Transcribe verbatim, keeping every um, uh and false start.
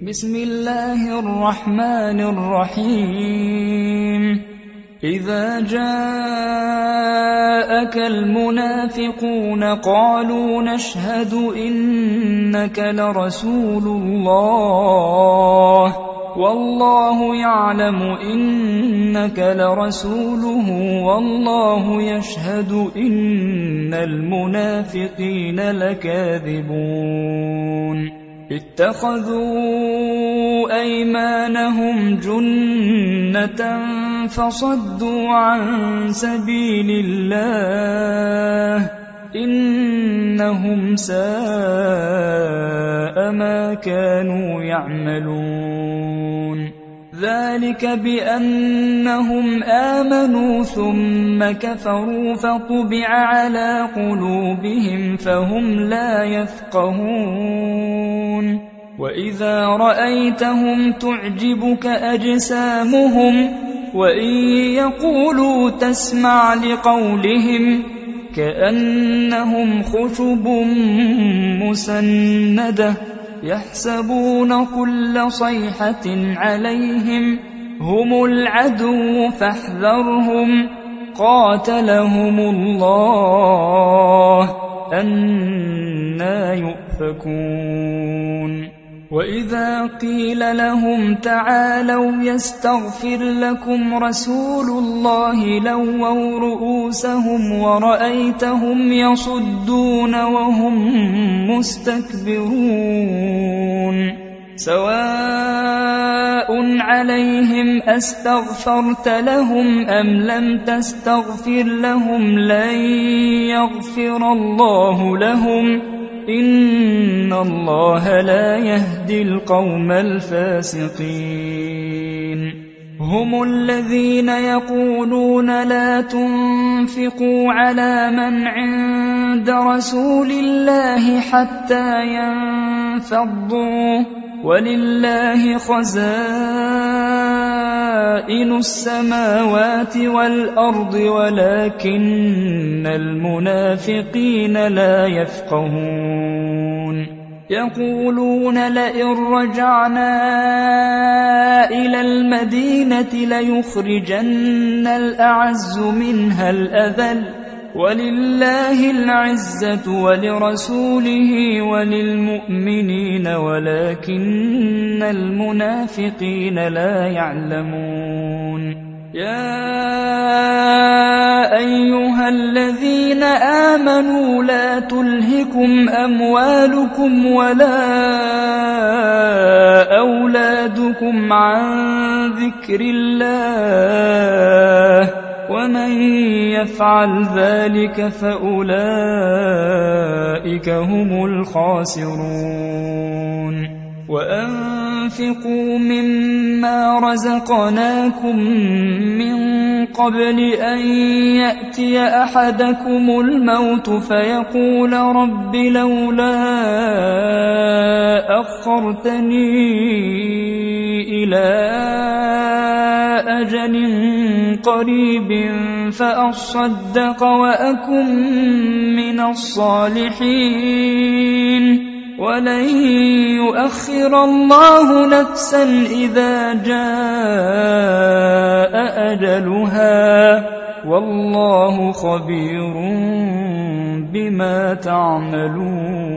بسم الله الرحمن الرحيم إذا جاءك المنافقون قالوا نشهد إنك لرسول الله والله يعلم إنك لرسوله والله يشهد إن المنافقين لكاذبون اتخذوا أيمانهم جنة فصدوا عن سبيل الله إنهم ساء ما كانوا يعملون ذلك بأنهم آمنوا ثم كفروا فطبع على قلوبهم فهم لا يفقهون وإذا رأيتهم تعجبك أجسامهم وإن يقولوا تسمع لقولهم كأنهم خشب مسندة يحسبون كل صيحة عليهم هم العدو فاحذرهم قاتلهم الله أنى يؤفكون وإذا قيل لهم تعالوا يستغفر لكم رسول الله لووا رؤوسهم ورأيتهم يصدون وهم مستكبرون سواء عليهم أستغفرت لهم أم لم تستغفر لهم لن يغفر الله لهم إن الله لا يهدي القوم الفاسقين هم الذين يقولون لا تنفقوا على من عند رسول الله حتى ينفضوا ولله خزائن السماوات والأرض ولكن المنافقين لا يفقهون يقولون لئن رجعنا إلى المدينة ليخرجن الأعز منها الأذل ولله العزة ولرسوله وللمؤمنين ولكن المنافقين لا يعلمون يا أيها الذين آمنوا لا تلهكم أموالكم ولا أولادكم عن ذكر الله ومن يفعل ذلك فأولئك هم الخاسرون وأنفقوا مما رزقناكم من قبل أن يأتي أحدكم الموت فيقول رب لولا أخرتني إلى أجل قريب فأصدق وأكن من الصالحين ولن يؤخر الله نفسا إذا جاء أجلها والله خبير بما تعملون.